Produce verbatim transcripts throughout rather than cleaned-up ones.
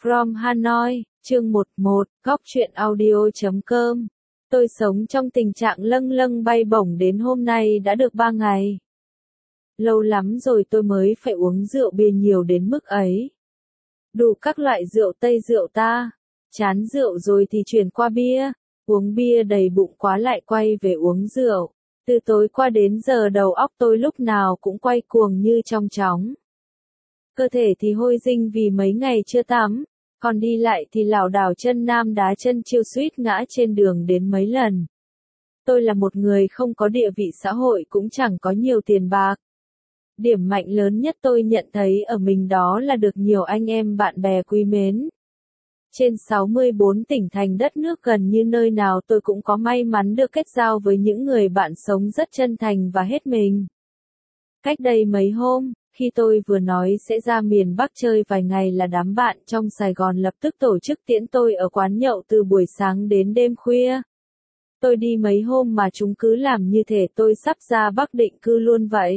from Hanoi, chương mười một, góc truyện audio chấm com. Tôi sống trong tình trạng lâng lâng bay bổng đến hôm nay đã được ba ngày. Lâu lắm rồi tôi mới phải uống rượu bia nhiều đến mức ấy. Đủ các loại rượu Tây rượu ta. Chán rượu rồi thì chuyển qua bia. Uống bia đầy bụng quá lại quay về uống rượu. Từ tối qua đến giờ đầu óc tôi lúc nào cũng quay cuồng như trong chóng. Cơ thể thì hôi dinh vì mấy ngày chưa tắm. Còn đi lại thì lảo đảo chân nam đá chân chiêu suýt ngã trên đường đến mấy lần. Tôi là một người không có địa vị xã hội cũng chẳng có nhiều tiền bạc. Điểm mạnh lớn nhất tôi nhận thấy ở mình đó là được nhiều anh em bạn bè quý mến. Trên sáu mươi bốn tỉnh thành đất nước gần như nơi nào tôi cũng có may mắn được kết giao với những người bạn sống rất chân thành và hết mình. Cách đây mấy hôm, khi tôi vừa nói sẽ ra miền Bắc chơi vài ngày là đám bạn trong Sài Gòn lập tức tổ chức tiễn tôi ở quán nhậu từ buổi sáng đến đêm khuya. Tôi đi mấy hôm mà chúng cứ làm như thể tôi sắp ra Bắc định cư luôn vậy.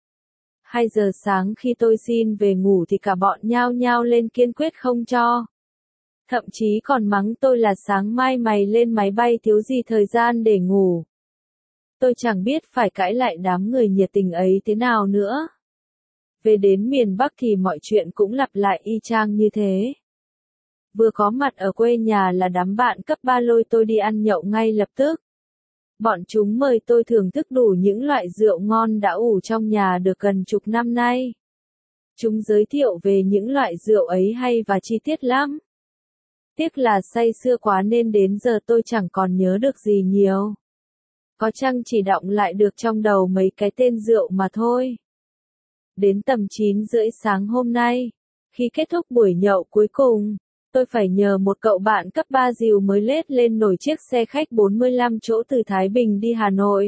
Hai giờ sáng khi tôi xin về ngủ thì cả bọn nhao nhao lên kiên quyết không cho. Thậm chí còn mắng tôi là sáng mai mày lên máy bay thiếu gì thời gian để ngủ. Tôi chẳng biết phải cãi lại đám người nhiệt tình ấy thế nào nữa. Về đến miền Bắc thì mọi chuyện cũng lặp lại y chang như thế. Vừa có mặt ở quê nhà là đám bạn cấp ba lôi tôi đi ăn nhậu ngay lập tức. Bọn chúng mời tôi thưởng thức đủ những loại rượu ngon đã ủ trong nhà được gần chục năm nay. Chúng giới thiệu về những loại rượu ấy hay và chi tiết lắm. Tiếc là say sưa quá nên đến giờ tôi chẳng còn nhớ được gì nhiều. Có chăng chỉ đọng lại được trong đầu mấy cái tên rượu mà thôi. Đến tầm chín rưỡi sáng hôm nay, khi kết thúc buổi nhậu cuối cùng, tôi phải nhờ một cậu bạn cấp ba dìu mới lết lên nổi chiếc xe khách bốn mươi lăm chỗ từ Thái Bình đi Hà Nội.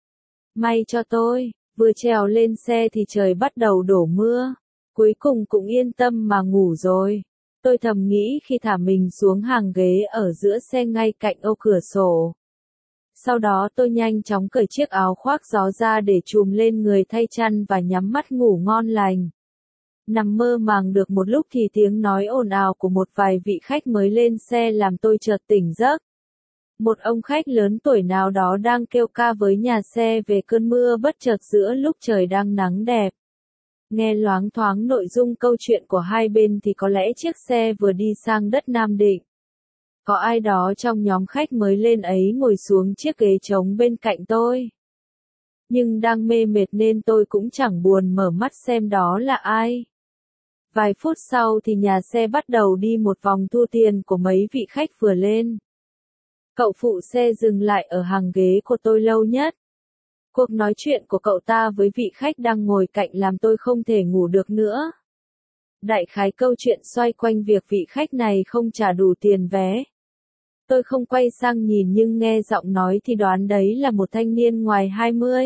May cho tôi, vừa trèo lên xe thì trời bắt đầu đổ mưa, cuối cùng cũng yên tâm mà ngủ rồi. Tôi thầm nghĩ khi thả mình xuống hàng ghế ở giữa xe ngay cạnh ô cửa sổ. Sau đó tôi nhanh chóng cởi chiếc áo khoác gió ra để trùm lên người thay chăn và nhắm mắt ngủ ngon lành. Nằm mơ màng được một lúc thì tiếng nói ồn ào của một vài vị khách mới lên xe làm tôi chợt tỉnh giấc. Một ông khách lớn tuổi nào đó đang kêu ca với nhà xe về cơn mưa bất chợt giữa lúc trời đang nắng đẹp. Nghe loáng thoáng nội dung câu chuyện của hai bên thì có lẽ chiếc xe vừa đi sang đất Nam Định. Có ai đó trong nhóm khách mới lên ấy ngồi xuống chiếc ghế trống bên cạnh tôi. Nhưng đang mê mệt nên tôi cũng chẳng buồn mở mắt xem đó là ai. Vài phút sau thì nhà xe bắt đầu đi một vòng thu tiền của mấy vị khách vừa lên. Cậu phụ xe dừng lại ở hàng ghế của tôi lâu nhất. Cuộc nói chuyện của cậu ta với vị khách đang ngồi cạnh làm tôi không thể ngủ được nữa. Đại khái câu chuyện xoay quanh việc vị khách này không trả đủ tiền vé. Tôi không quay sang nhìn nhưng nghe giọng nói thì đoán đấy là một thanh niên ngoài hai mươi.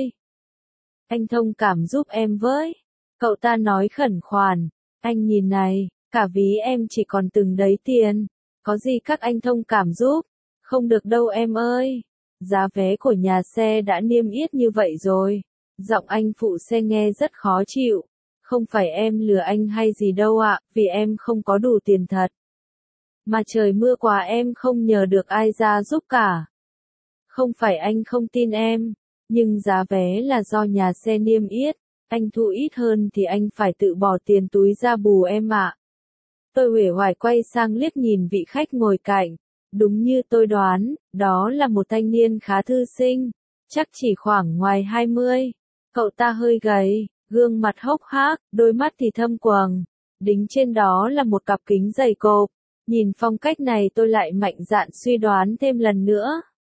Anh thông cảm giúp em với. Cậu ta nói khẩn khoản. Anh nhìn này, cả ví em chỉ còn từng đấy tiền. Có gì các anh thông cảm giúp. Không được đâu em ơi. Giá vé của nhà xe đã niêm yết như vậy rồi. Giọng anh phụ xe nghe rất khó chịu. Không phải em lừa anh hay gì đâu ạ, vì em không có đủ tiền thật. Mà trời mưa quá em không nhờ được ai ra giúp cả. Không phải anh không tin em, nhưng giá vé là do nhà xe niêm yết, anh thu ít hơn thì anh phải tự bỏ tiền túi ra bù em ạ. Tôi uể oải quay sang liếc nhìn vị khách ngồi cạnh, đúng như tôi đoán, đó là một thanh niên khá thư sinh, chắc chỉ khoảng ngoài hai mươi. Cậu ta hơi gầy, gương mặt hốc hác, đôi mắt thì thâm quầng, đính trên đó là một cặp kính dày cộp. Nhìn phong cách này tôi lại mạnh dạn suy đoán thêm lần nữa.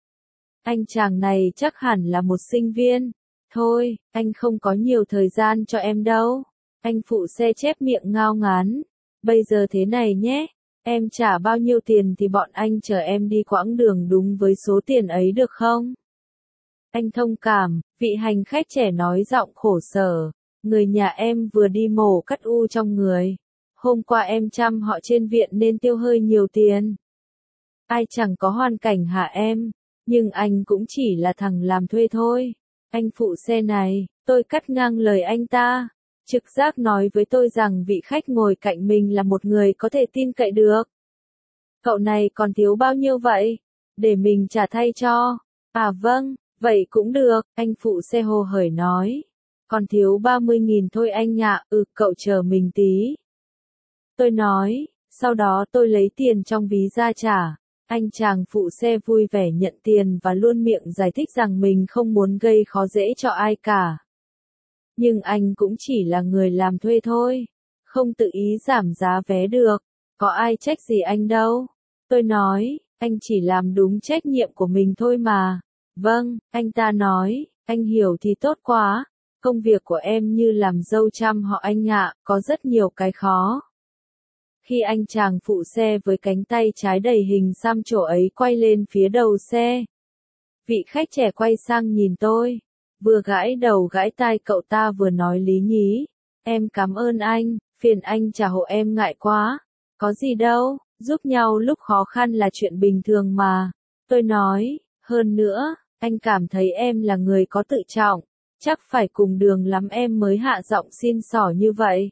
Anh chàng này chắc hẳn là một sinh viên. Thôi, anh không có nhiều thời gian cho em đâu. Anh phụ xe chép miệng ngao ngán. Bây giờ thế này nhé, em trả bao nhiêu tiền thì bọn anh chở em đi quãng đường đúng với số tiền ấy được không? Anh thông cảm, vị hành khách trẻ nói giọng khổ sở. Người nhà em vừa đi mổ cắt u trong người. Hôm qua em chăm họ trên viện nên tiêu hơi nhiều tiền. Ai chẳng có hoàn cảnh hả em, nhưng anh cũng chỉ là thằng làm thuê thôi. Anh phụ xe này, tôi cắt ngang lời anh ta. Trực giác nói với tôi rằng vị khách ngồi cạnh mình là một người có thể tin cậy được. Cậu này còn thiếu bao nhiêu vậy? Để mình trả thay cho. À vâng, vậy cũng được, anh phụ xe hồ hởi nói. Còn thiếu ba mươi nghìn thôi anh ạ, ừ cậu chờ mình tí. Tôi nói, sau đó tôi lấy tiền trong ví ra trả. Anh chàng phụ xe vui vẻ nhận tiền và luôn miệng giải thích rằng mình không muốn gây khó dễ cho ai cả. Nhưng anh cũng chỉ là người làm thuê thôi, không tự ý giảm giá vé được, có ai trách gì anh đâu. Tôi nói, anh chỉ làm đúng trách nhiệm của mình thôi mà. Vâng, anh ta nói, anh hiểu thì tốt quá, công việc của em như làm dâu trăm họ anh ạ, có rất nhiều cái khó. Khi anh chàng phụ xe với cánh tay trái đầy hình xăm trổ ấy quay lên phía đầu xe, vị khách trẻ quay sang nhìn tôi, vừa gãi đầu gãi tai cậu ta vừa nói lý nhí, em cảm ơn anh, phiền anh trả hộ em ngại quá, có gì đâu, giúp nhau lúc khó khăn là chuyện bình thường mà. Tôi nói, hơn nữa, anh cảm thấy em là người có tự trọng, chắc phải cùng đường lắm em mới hạ giọng xin xỏ như vậy.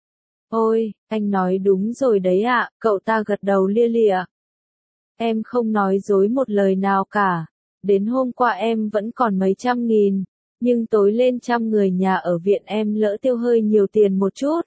Ôi, anh nói đúng rồi đấy ạ, cậu ta gật đầu lia lịa. Em không nói dối một lời nào cả, đến hôm qua em vẫn còn mấy trăm nghìn, nhưng tối lên trăm người nhà ở viện em lỡ tiêu hơi nhiều tiền một chút.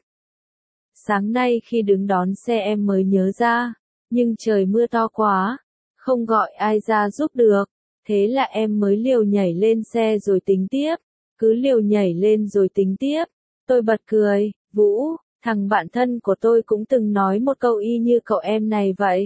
Sáng nay khi đứng đón xe em mới nhớ ra, nhưng trời mưa to quá, không gọi ai ra giúp được, thế là em mới liều nhảy lên xe rồi tính tiếp, cứ liều nhảy lên rồi tính tiếp. Tôi bật cười, Vũ, thằng bạn thân của tôi cũng từng nói một câu y như cậu em này vậy.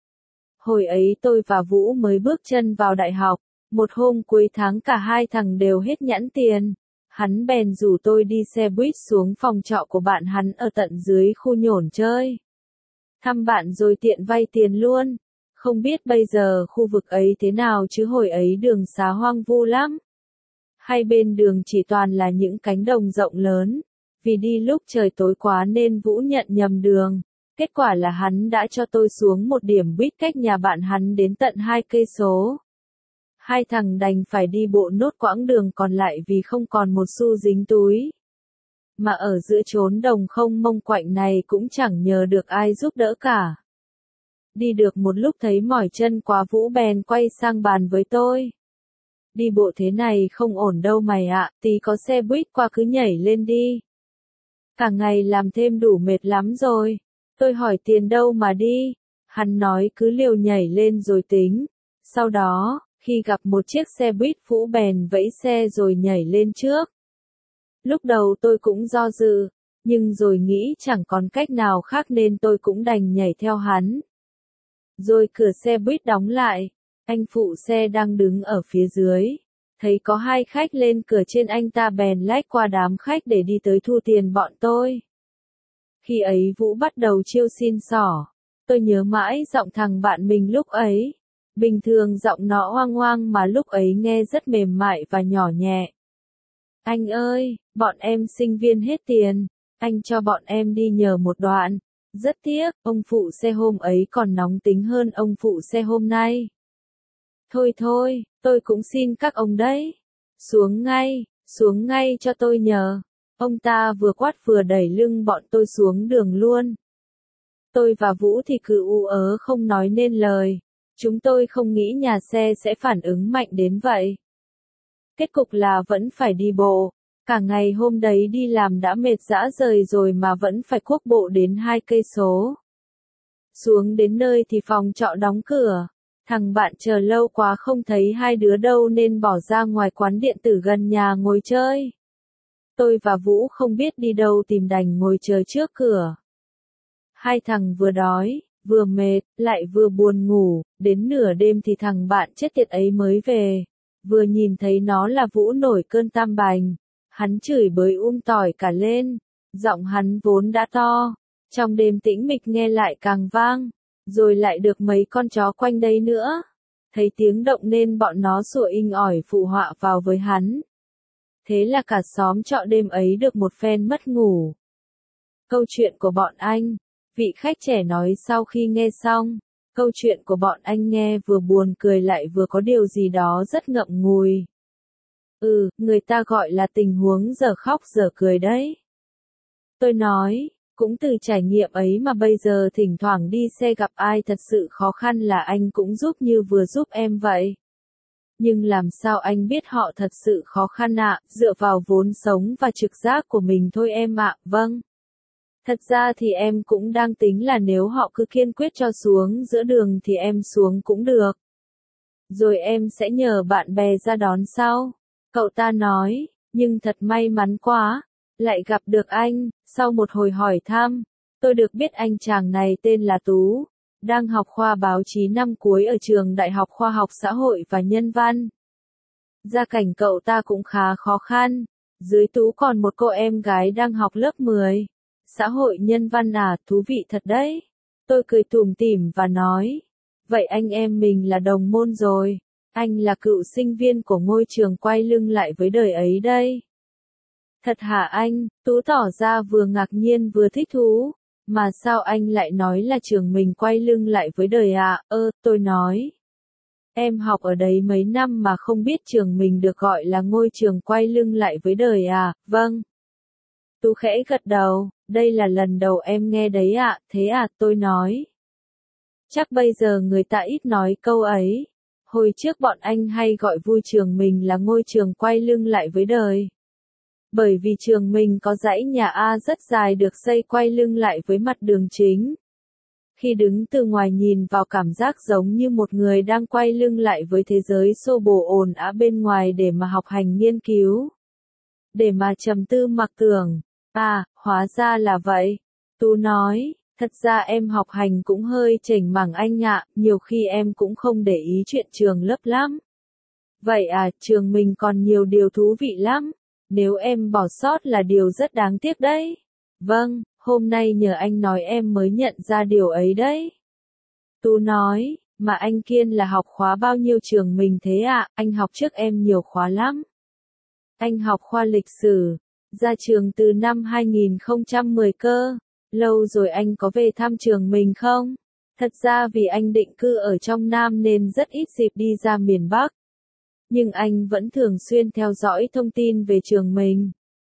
Hồi ấy tôi và Vũ mới bước chân vào đại học, một hôm cuối tháng cả hai thằng đều hết nhãn tiền. Hắn bèn rủ tôi đi xe buýt xuống phòng trọ của bạn hắn ở tận dưới khu nhổn chơi. Thăm bạn rồi tiện vay tiền luôn. Không biết bây giờ khu vực ấy thế nào chứ hồi ấy đường xá hoang vu lắm. Hai bên đường chỉ toàn là những cánh đồng rộng lớn. Vì đi lúc trời tối quá nên Vũ nhận nhầm đường. Kết quả là hắn đã cho tôi xuống một điểm buýt cách nhà bạn hắn đến tận hai cây số. Hai thằng đành phải đi bộ nốt quãng đường còn lại vì không còn một xu dính túi. Mà ở giữa chốn đồng không mông quạnh này cũng chẳng nhờ được ai giúp đỡ cả. Đi được một lúc thấy mỏi chân quá Vũ bèn quay sang bàn với tôi. Đi bộ thế này không ổn đâu mày ạ, tí có xe buýt qua cứ nhảy lên đi. Cả ngày làm thêm đủ mệt lắm rồi. Tôi hỏi tiền đâu mà đi. Hắn nói cứ liều nhảy lên rồi tính. Sau đó, khi gặp một chiếc xe buýt Vũ bèn vẫy xe rồi nhảy lên trước. Lúc đầu tôi cũng do dự, nhưng rồi nghĩ chẳng còn cách nào khác nên tôi cũng đành nhảy theo hắn. Rồi cửa xe buýt đóng lại, anh phụ xe đang đứng ở phía dưới. Thấy có hai khách lên cửa trên anh ta bèn lách qua đám khách để đi tới thu tiền bọn tôi. Khi ấy Vũ bắt đầu chiêu xin xỏ. Tôi nhớ mãi giọng thằng bạn mình lúc ấy. Bình thường giọng nó oang oang mà lúc ấy nghe rất mềm mại và nhỏ nhẹ. Anh ơi, bọn em sinh viên hết tiền, anh cho bọn em đi nhờ một đoạn. Rất tiếc, ông phụ xe hôm ấy còn nóng tính hơn ông phụ xe hôm nay. Thôi thôi, tôi cũng xin các ông đấy. Xuống ngay, xuống ngay cho tôi nhờ. Ông ta vừa quát vừa đẩy lưng bọn tôi xuống đường luôn. Tôi và Vũ thì cứ u ớ không nói nên lời. Chúng tôi không nghĩ nhà xe sẽ phản ứng mạnh đến vậy. Kết cục là vẫn phải đi bộ. Cả ngày hôm đấy đi làm đã mệt rã rời rồi mà vẫn phải cuốc bộ đến hai cây số. Xuống đến nơi thì phòng trọ đóng cửa. Thằng bạn chờ lâu quá không thấy hai đứa đâu nên bỏ ra ngoài quán điện tử gần nhà ngồi chơi. Tôi và Vũ không biết đi đâu tìm đành ngồi chờ trước cửa. Hai thằng vừa đói, vừa mệt, lại vừa buồn ngủ, đến nửa đêm thì thằng bạn chết tiệt ấy mới về. Vừa nhìn thấy nó là Vũ nổi cơn tam bành. Hắn chửi bới um tỏi cả lên. Giọng hắn vốn đã to. Trong đêm tĩnh mịch nghe lại càng vang. Rồi lại được mấy con chó quanh đây nữa. Thấy tiếng động nên bọn nó sủa inh ỏi phụ họa vào với hắn. Thế là cả xóm trọ đêm ấy được một phen mất ngủ. Câu chuyện của bọn anh, vị khách trẻ nói sau khi nghe xong. Câu chuyện của bọn anh nghe vừa buồn cười lại vừa có điều gì đó rất ngậm ngùi. Ừ, người ta gọi là tình huống giờ khóc giờ cười đấy. Tôi nói, cũng từ trải nghiệm ấy mà bây giờ thỉnh thoảng đi xe gặp ai thật sự khó khăn là anh cũng giúp như vừa giúp em vậy. Nhưng làm sao anh biết họ thật sự khó khăn ạ, dựa vào vốn sống và trực giác của mình thôi em ạ, vâng. Thật ra thì em cũng đang tính là nếu họ cứ kiên quyết cho xuống giữa đường thì em xuống cũng được. Rồi em sẽ nhờ bạn bè ra đón sau. Cậu ta nói, nhưng thật may mắn quá, lại gặp được anh, sau một hồi hỏi thăm, tôi được biết anh chàng này tên là Tú, đang học khoa báo chí năm cuối ở trường Đại học Khoa học Xã hội và Nhân văn. Gia cảnh cậu ta cũng khá khó khăn, dưới Tú còn một cô em gái đang học lớp mười. Xã hội nhân văn à, thú vị thật đấy. Tôi cười tủm tỉm và nói, vậy anh em mình là đồng môn rồi, anh là cựu sinh viên của ngôi trường quay lưng lại với đời ấy đây. Thật hả anh? Tú tỏ ra vừa ngạc nhiên vừa thích thú, mà sao anh lại nói là trường mình quay lưng lại với đời à? Ơ, tôi nói. Em học ở đấy mấy năm mà không biết trường mình được gọi là ngôi trường quay lưng lại với đời à? Vâng. Tú khẽ gật đầu, đây là lần đầu em nghe đấy ạ, à, thế à, tôi nói. Chắc bây giờ người ta ít nói câu ấy. Hồi trước bọn anh hay gọi vui trường mình là ngôi trường quay lưng lại với đời. Bởi vì trường mình có dãy nhà A rất dài được xây quay lưng lại với mặt đường chính. Khi đứng từ ngoài nhìn vào cảm giác giống như một người đang quay lưng lại với thế giới xô bồ ồn ào bên ngoài để mà học hành nghiên cứu. Để mà trầm tư mặc tưởng. À, hóa ra là vậy. Tú nói, thật ra em học hành cũng hơi chểnh mảng anh ạ, nhiều khi em cũng không để ý chuyện trường lớp lắm. Vậy à, trường mình còn nhiều điều thú vị lắm. Nếu em bỏ sót là điều rất đáng tiếc đấy. Vâng, hôm nay nhờ anh nói em mới nhận ra điều ấy đấy. Tú nói, mà anh Kiên là học khóa bao nhiêu trường mình thế ạ, à? Anh học trước em nhiều khóa lắm. Anh học khoa lịch sử, ra trường từ năm hai nghìn không trăm mười cơ. Lâu rồi anh có về thăm trường mình không? Thật ra vì anh định cư ở trong Nam nên rất ít dịp đi ra miền Bắc. Nhưng anh vẫn thường xuyên theo dõi thông tin về trường mình.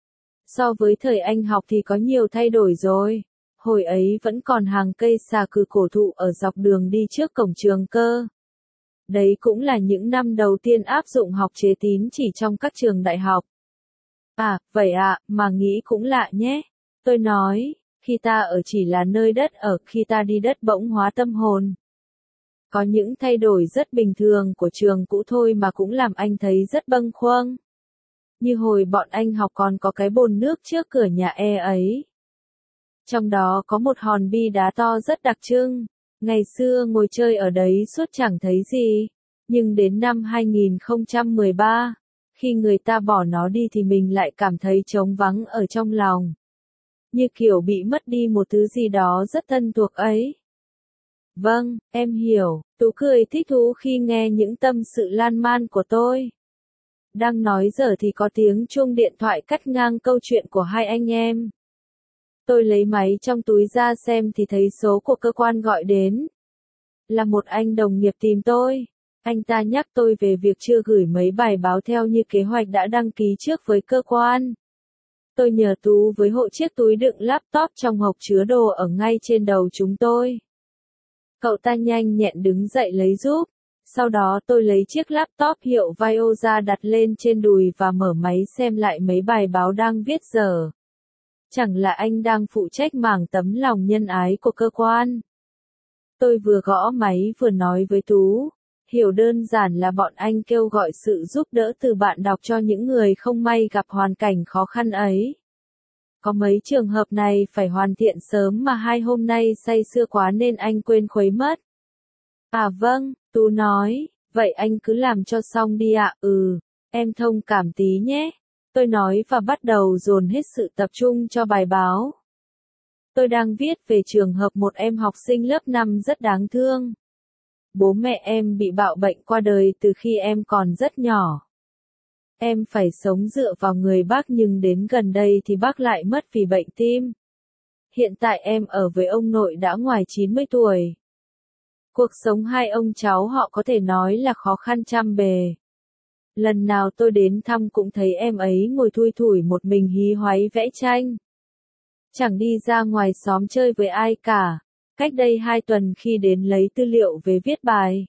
So với thời anh học thì có nhiều thay đổi rồi. Hồi ấy vẫn còn hàng cây xà cừ cổ thụ ở dọc đường đi trước cổng trường cơ. Đấy cũng là những năm đầu tiên áp dụng học chế tín chỉ trong các trường đại học. À, vậy ạ, à, mà nghĩ cũng lạ nhé. Tôi nói, khi ta ở chỉ là nơi đất ở, khi ta đi đất bỗng hóa tâm hồn. Có những thay đổi rất bình thường của trường cũ thôi mà cũng làm anh thấy rất bâng khuâng. Như hồi bọn anh học còn có cái bồn nước trước cửa nhà e ấy. Trong đó có một hòn bi đá to rất đặc trưng. Ngày xưa ngồi chơi ở đấy suốt chẳng thấy gì. Nhưng đến năm hai nghìn không trăm mười ba, khi người ta bỏ nó đi thì mình lại cảm thấy trống vắng ở trong lòng. Như kiểu bị mất đi một thứ gì đó rất thân thuộc ấy. Vâng, em hiểu. Tú cười thích thú khi nghe những tâm sự lan man của tôi. Đang nói giờ thì có tiếng chuông điện thoại cắt ngang câu chuyện của hai anh em. Tôi lấy máy trong túi ra xem thì thấy số của cơ quan gọi đến. Là một anh đồng nghiệp tìm tôi. Anh ta nhắc tôi về việc chưa gửi mấy bài báo theo như kế hoạch đã đăng ký trước với cơ quan. Tôi nhờ Tú với hộ chiếc túi đựng laptop trong hộp chứa đồ ở ngay trên đầu chúng tôi. Cậu ta nhanh nhẹn đứng dậy lấy giúp. Sau đó tôi lấy chiếc laptop hiệu Vaio ra đặt lên trên đùi và mở máy xem lại mấy bài báo đang viết giờ. Chẳng là anh đang phụ trách mảng tấm lòng nhân ái của cơ quan. Tôi vừa gõ máy vừa nói với Tú. Hiểu đơn giản là bọn anh kêu gọi sự giúp đỡ từ bạn đọc cho những người không may gặp hoàn cảnh khó khăn ấy. Có mấy trường hợp này phải hoàn thiện sớm mà hai hôm nay say sưa quá nên anh quên khuấy mất. À vâng, Tú nói, vậy anh cứ làm cho xong đi ạ, ừ, em thông cảm tí nhé. Tôi nói và bắt đầu dồn hết sự tập trung cho bài báo. Tôi đang viết về trường hợp một em học sinh lớp năm rất đáng thương. Bố mẹ em bị bạo bệnh qua đời từ khi em còn rất nhỏ. Em phải sống dựa vào người bác nhưng đến gần đây thì bác lại mất vì bệnh tim. Hiện tại em ở với ông nội đã ngoài chín mươi tuổi. Cuộc sống hai ông cháu họ có thể nói là khó khăn trăm bề. Lần nào tôi đến thăm cũng thấy em ấy ngồi thui thủi một mình hí hoáy vẽ tranh. Chẳng đi ra ngoài xóm chơi với ai cả. Cách đây hai tuần khi đến lấy tư liệu về viết bài,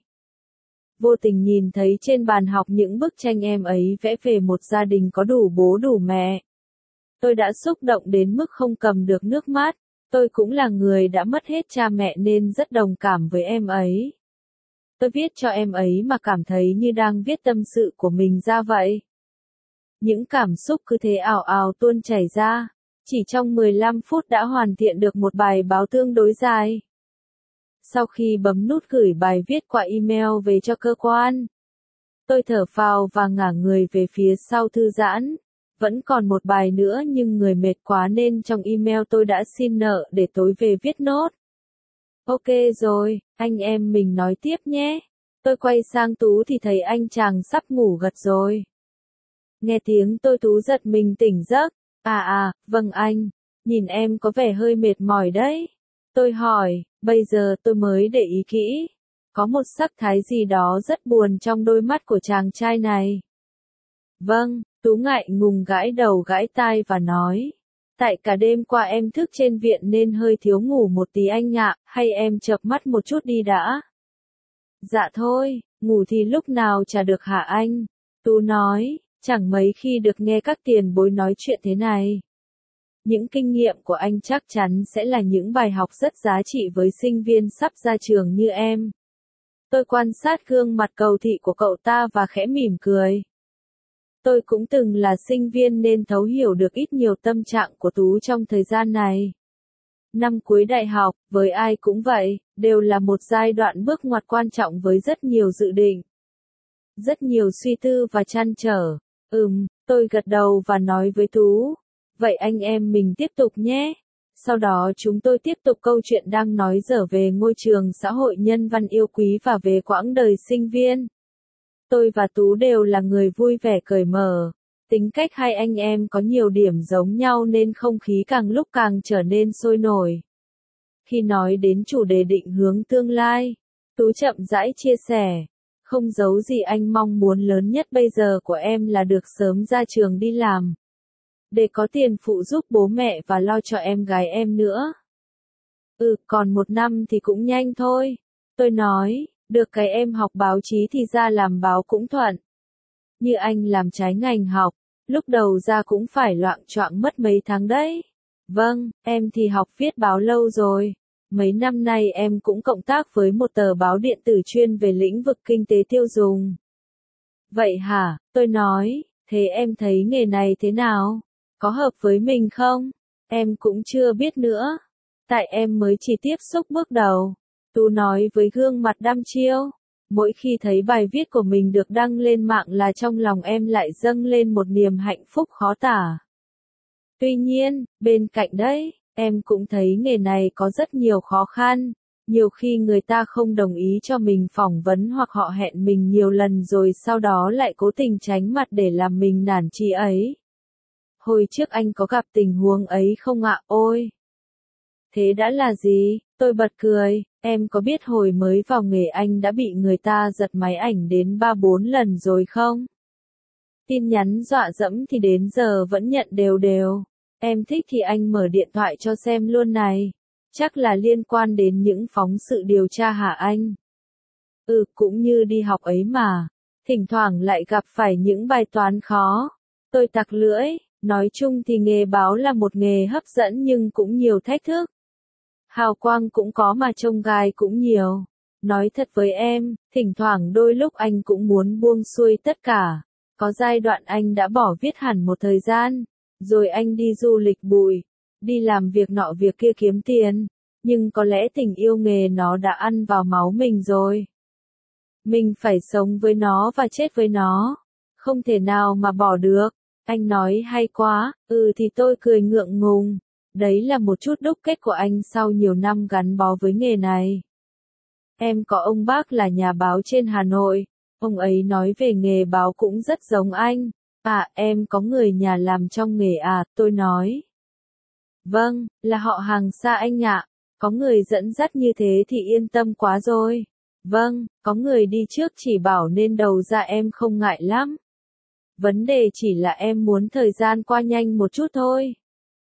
vô tình nhìn thấy trên bàn học những bức tranh em ấy vẽ về một gia đình có đủ bố đủ mẹ. Tôi đã xúc động đến mức không cầm được nước mắt. Tôi cũng là người đã mất hết cha mẹ nên rất đồng cảm với em ấy. Tôi viết cho em ấy mà cảm thấy như đang viết tâm sự của mình ra vậy. Những cảm xúc cứ thế ào ào tuôn chảy ra. Chỉ trong mười lăm phút đã hoàn thiện được một bài báo tương đối dài. Sau khi bấm nút gửi bài viết qua email về cho cơ quan, tôi thở phào và ngả người về phía sau thư giãn. Vẫn còn một bài nữa nhưng người mệt quá nên trong email tôi đã xin nợ để tối về viết nốt. Ok rồi, anh em mình nói tiếp nhé. Tôi quay sang Tú thì thấy anh chàng sắp ngủ gật rồi. Nghe tiếng tôi Tú giật mình tỉnh giấc. À à, vâng anh, nhìn em có vẻ hơi mệt mỏi đấy. Tôi hỏi, bây giờ tôi mới để ý kỹ. Có một sắc thái gì đó rất buồn trong đôi mắt của chàng trai này. Vâng, Tú ngại ngùng gãi đầu gãi tai và nói. Tại cả đêm qua em thức trên viện nên hơi thiếu ngủ một tí anh ạ, hay em chợp mắt một chút đi đã. Dạ thôi, ngủ thì lúc nào chả được hả anh? Tú nói, chẳng mấy khi được nghe các tiền bối nói chuyện thế này. Những kinh nghiệm của anh chắc chắn sẽ là những bài học rất giá trị với sinh viên sắp ra trường như em. Tôi quan sát gương mặt cầu thị của cậu ta và khẽ mỉm cười. Tôi cũng từng là sinh viên nên thấu hiểu được ít nhiều tâm trạng của Tú trong thời gian này. Năm cuối đại học, với ai cũng vậy, đều là một giai đoạn bước ngoặt quan trọng với rất nhiều dự định. Rất nhiều suy tư và trăn trở. Ừm, tôi gật đầu và nói với Tú. Vậy anh em mình tiếp tục nhé. Sau đó chúng tôi tiếp tục câu chuyện đang nói dở về ngôi trường xã hội nhân văn yêu quý và về quãng đời sinh viên. Tôi và Tú đều là người vui vẻ cởi mở. Tính cách hai anh em có nhiều điểm giống nhau nên không khí càng lúc càng trở nên sôi nổi. Khi nói đến chủ đề định hướng tương lai, Tú chậm rãi chia sẻ. Không giấu gì anh mong muốn lớn nhất bây giờ của em là được sớm ra trường đi làm. Để có tiền phụ giúp bố mẹ và lo cho em gái em nữa. Ừ, còn một năm thì cũng nhanh thôi. Tôi nói, được cái em học báo chí thì ra làm báo cũng thuận. Như anh làm trái ngành học, lúc đầu ra cũng phải loạng choạng mất mấy tháng đấy. Vâng, em thì học viết báo lâu rồi. Mấy năm nay em cũng cộng tác với một tờ báo điện tử chuyên về lĩnh vực kinh tế tiêu dùng. Vậy hả, tôi nói, thế em thấy nghề này thế nào? Có hợp với mình không? Em cũng chưa biết nữa. Tại em mới chỉ tiếp xúc bước đầu. Tú nói với gương mặt đăm chiêu. Mỗi khi thấy bài viết của mình được đăng lên mạng là trong lòng em lại dâng lên một niềm hạnh phúc khó tả. Tuy nhiên, bên cạnh đấy, em cũng thấy nghề này có rất nhiều khó khăn. Nhiều khi người ta không đồng ý cho mình phỏng vấn hoặc họ hẹn mình nhiều lần rồi sau đó lại cố tình tránh mặt để làm mình nản chí ấy. Hồi trước anh có gặp tình huống ấy không ạ? Ôi! Thế đã là gì? Tôi bật cười. Em có biết hồi mới vào nghề anh đã bị người ta giật máy ảnh đến ba bốn lần rồi không? Tin nhắn dọa dẫm thì đến giờ vẫn nhận đều đều. Em thích thì anh mở điện thoại cho xem luôn này. Chắc là liên quan đến những phóng sự điều tra hả anh? Ừ, cũng như đi học ấy mà. Thỉnh thoảng lại gặp phải những bài toán khó. Tôi tặc lưỡi. Nói chung thì nghề báo là một nghề hấp dẫn nhưng cũng nhiều thách thức. Hào quang cũng có mà chông gai cũng nhiều. Nói thật với em, thỉnh thoảng đôi lúc anh cũng muốn buông xuôi tất cả. Có giai đoạn anh đã bỏ viết hẳn một thời gian. Rồi anh đi du lịch bụi. Đi làm việc nọ việc kia kiếm tiền. Nhưng có lẽ tình yêu nghề nó đã ăn vào máu mình rồi. Mình phải sống với nó và chết với nó. Không thể nào mà bỏ được. Anh nói hay quá, ừ thì tôi cười ngượng ngùng. Đấy là một chút đúc kết của anh sau nhiều năm gắn bó với nghề này. Em có ông bác là nhà báo trên Hà Nội. Ông ấy nói về nghề báo cũng rất giống anh. À, em có người nhà làm trong nghề à, tôi nói. Vâng, là họ hàng xa anh ạ. Có người dẫn dắt như thế thì yên tâm quá rồi. Vâng, có người đi trước chỉ bảo nên đầu ra em không ngại lắm. Vấn đề chỉ là em muốn thời gian qua nhanh một chút thôi.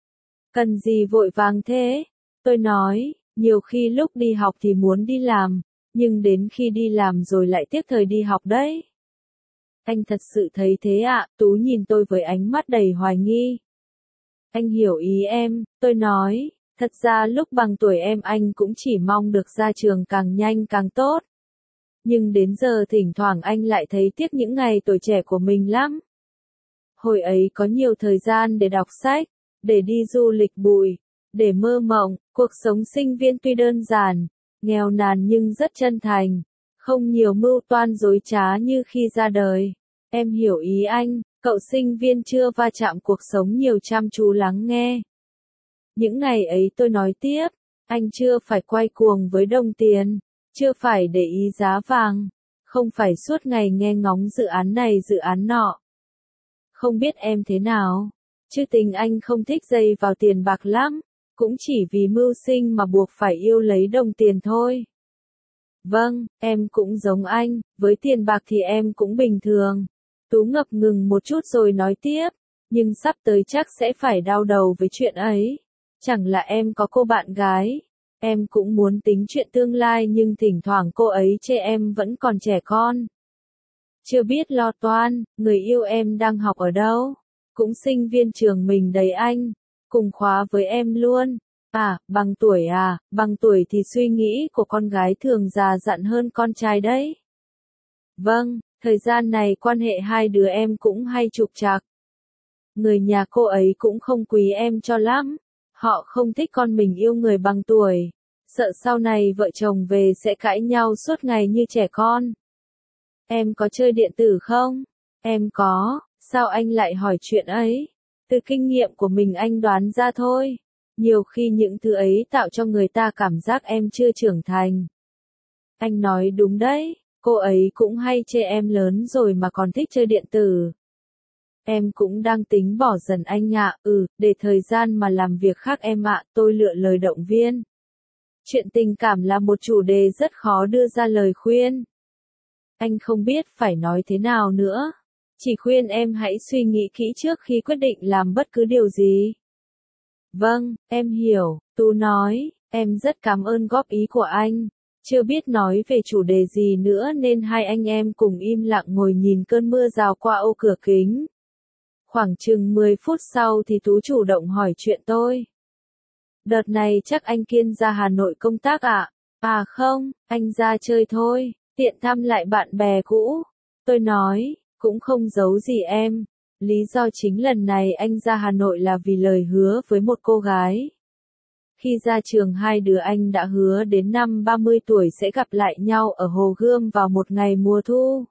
Cần gì vội vàng thế? Tôi nói, nhiều khi lúc đi học thì muốn đi làm, nhưng đến khi đi làm rồi lại tiếc thời đi học đấy. Anh thật sự thấy thế ạ? Tú nhìn tôi với ánh mắt đầy hoài nghi. Anh hiểu ý em, tôi nói, thật ra lúc bằng tuổi em anh cũng chỉ mong được ra trường càng nhanh càng tốt. Nhưng đến giờ thỉnh thoảng anh lại thấy tiếc những ngày tuổi trẻ của mình lắm. Hồi ấy có nhiều thời gian để đọc sách, để đi du lịch bụi, để mơ mộng, cuộc sống sinh viên tuy đơn giản, nghèo nàn nhưng rất chân thành, không nhiều mưu toan dối trá như khi ra đời. Em hiểu ý anh, cậu sinh viên chưa va chạm cuộc sống nhiều chăm chú lắng nghe. Những ngày ấy tôi nói tiếp, anh chưa phải quay cuồng với đồng tiền, chưa phải để ý giá vàng, không phải suốt ngày nghe ngóng dự án này dự án nọ. Không biết em thế nào, chứ tình anh không thích dây vào tiền bạc lắm, cũng chỉ vì mưu sinh mà buộc phải yêu lấy đồng tiền thôi. Vâng, em cũng giống anh, với tiền bạc thì em cũng bình thường. Tú ngập ngừng một chút rồi nói tiếp, nhưng sắp tới chắc sẽ phải đau đầu với chuyện ấy. Chẳng là em có cô bạn gái, em cũng muốn tính chuyện tương lai nhưng thỉnh thoảng cô ấy chê em vẫn còn trẻ con. Chưa biết lo toan, người yêu em đang học ở đâu? Cũng sinh viên trường mình đấy anh, cùng khóa với em luôn. À, bằng tuổi à, bằng tuổi thì suy nghĩ của con gái thường già dặn hơn con trai đấy. Vâng, thời gian này quan hệ hai đứa em cũng hay trục trặc. Người nhà cô ấy cũng không quý em cho lắm. Họ không thích con mình yêu người bằng tuổi. Sợ sau này vợ chồng về sẽ cãi nhau suốt ngày như trẻ con. Em có chơi điện tử không? Em có, sao anh lại hỏi chuyện ấy? Từ kinh nghiệm của mình anh đoán ra thôi. Nhiều khi những thứ ấy tạo cho người ta cảm giác em chưa trưởng thành. Anh nói đúng đấy, cô ấy cũng hay chê em lớn rồi mà còn thích chơi điện tử. Em cũng đang tính bỏ dần anh ạ, ừ, để thời gian mà làm việc khác em ạ, tôi lựa lời động viên. Chuyện tình cảm là một chủ đề rất khó đưa ra lời khuyên. Anh không biết phải nói thế nào nữa. Chỉ khuyên em hãy suy nghĩ kỹ trước khi quyết định làm bất cứ điều gì. Vâng, em hiểu, Tú nói, em rất cảm ơn góp ý của anh. Chưa biết nói về chủ đề gì nữa nên hai anh em cùng im lặng ngồi nhìn cơn mưa rào qua ô cửa kính. Khoảng chừng mười phút sau thì Tú chủ động hỏi chuyện tôi. Đợt này chắc anh Kiên ra Hà Nội công tác ạ? À? À không, anh ra chơi thôi, tiện thăm lại bạn bè cũ. Tôi nói, cũng không giấu gì em. Lý do chính lần này anh ra Hà Nội là vì lời hứa với một cô gái. Khi ra trường hai đứa anh đã hứa đến năm ba mươi tuổi sẽ gặp lại nhau ở Hồ Gươm vào một ngày mùa thu.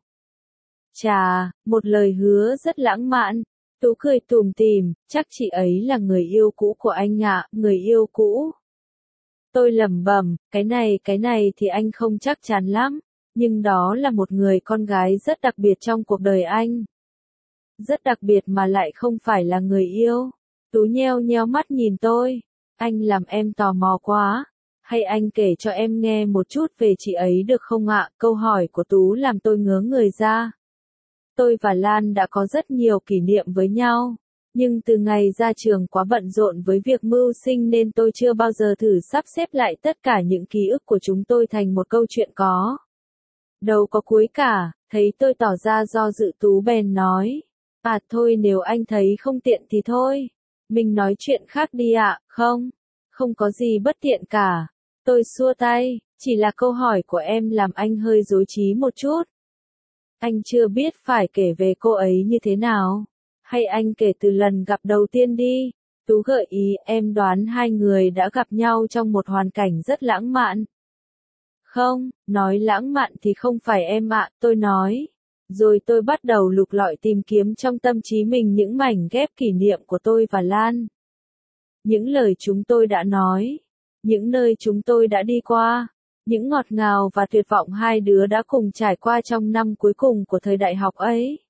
Chà, một lời hứa rất lãng mạn. Tú cười tủm tỉm, chắc chị ấy là người yêu cũ của anh ạ, người yêu cũ. Tôi lẩm bẩm, cái này cái này thì anh không chắc chắn lắm, nhưng đó là một người con gái rất đặc biệt trong cuộc đời anh. Rất đặc biệt mà lại không phải là người yêu. Tú nheo nheo mắt nhìn tôi. Anh làm em tò mò quá. Hay anh kể cho em nghe một chút về chị ấy được không ạ? Câu hỏi của Tú làm tôi ngớ người ra. Tôi và Lan đã có rất nhiều kỷ niệm với nhau. Nhưng từ ngày ra trường quá bận rộn với việc mưu sinh nên tôi chưa bao giờ thử sắp xếp lại tất cả những ký ức của chúng tôi thành một câu chuyện có đầu có cuối cả. Thấy tôi tỏ ra do dự Tú bèn nói. À thôi nếu anh thấy không tiện thì thôi. Mình nói chuyện khác đi ạ, không? Không có gì bất tiện cả. Tôi xua tay, chỉ là câu hỏi của em làm anh hơi rối trí một chút. Anh chưa biết phải kể về cô ấy như thế nào. Hay anh kể từ lần gặp đầu tiên đi. Tú gợi ý em đoán hai người đã gặp nhau trong một hoàn cảnh rất lãng mạn. Không, nói lãng mạn thì không phải em ạ, tôi nói. Rồi tôi bắt đầu lục lọi tìm kiếm trong tâm trí mình những mảnh ghép kỷ niệm của tôi và Lan. Những lời chúng tôi đã nói. Những nơi chúng tôi đã đi qua. Những ngọt ngào và tuyệt vọng hai đứa đã cùng trải qua trong năm cuối cùng của thời đại học ấy.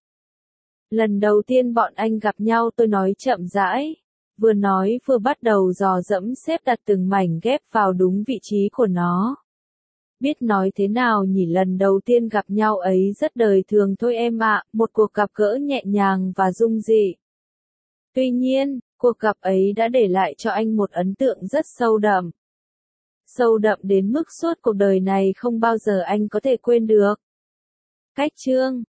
Lần đầu tiên bọn anh gặp nhau tôi nói chậm rãi. Vừa nói vừa bắt đầu dò dẫm xếp đặt từng mảnh ghép vào đúng vị trí của nó. Biết nói thế nào nhỉ, lần đầu tiên gặp nhau ấy rất đời thường thôi em ạ, một cuộc gặp gỡ nhẹ nhàng và dung dị. Tuy nhiên, Cuộc gặp ấy đã để lại cho anh một ấn tượng rất sâu đậm. Sâu đậm đến mức suốt cuộc đời này không bao giờ anh có thể quên được. Cách chương